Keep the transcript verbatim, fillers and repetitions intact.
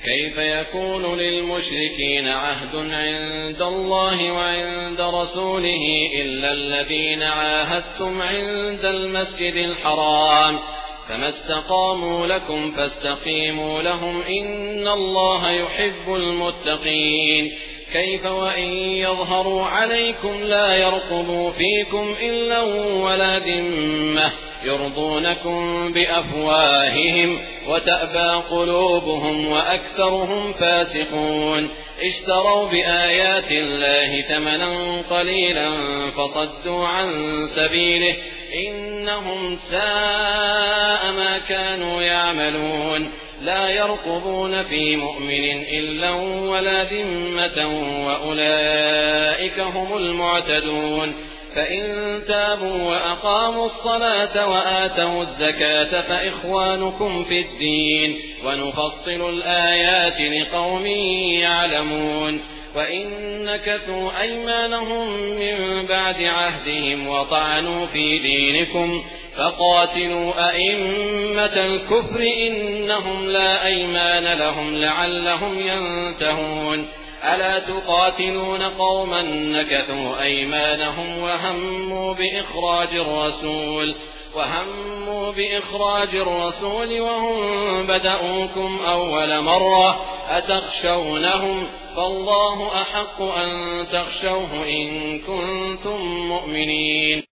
كيف يكون للمشركين عهد عند الله وعند رسوله إلا الذين عاهدتم عند المسجد الحرام فما استقاموا لكم فاستقيموا لهم إن الله يحب المتقين. كيف وإن يظهروا عليكم لا يرقبوا فيكم إلا ولا ذمة يرضونكم بأفواههم وتأبى قلوبهم وأكثرهم فاسقون. اشتروا بآيات الله ثمنا قليلا فصدوا عن سبيله إنهم ساء ما كانوا يعملون. لا يرقبون في مؤمن إلا ولا ذمة وأولئك هم المعتدون. فإن تابوا وأقاموا الصلاة وآتوا الزكاة فإخوانكم في الدين ونفصل الآيات لقوم يعلمون. وإن نكثوا أيمانهم من بعد عهدهم وطعنوا في دينكم فقاتلوا أئمة الكفر إنهم لا أيمان لهم لعلهم ينتهون. ألا تقاتلون قوما نكثوا أيمانهم وهموا بإخراج الرسول وهموا بإخراج الرسول وهم بدأوكم أول مرة أتخشونهم فالله أحق أن تخشوه إن كنتم مؤمنين.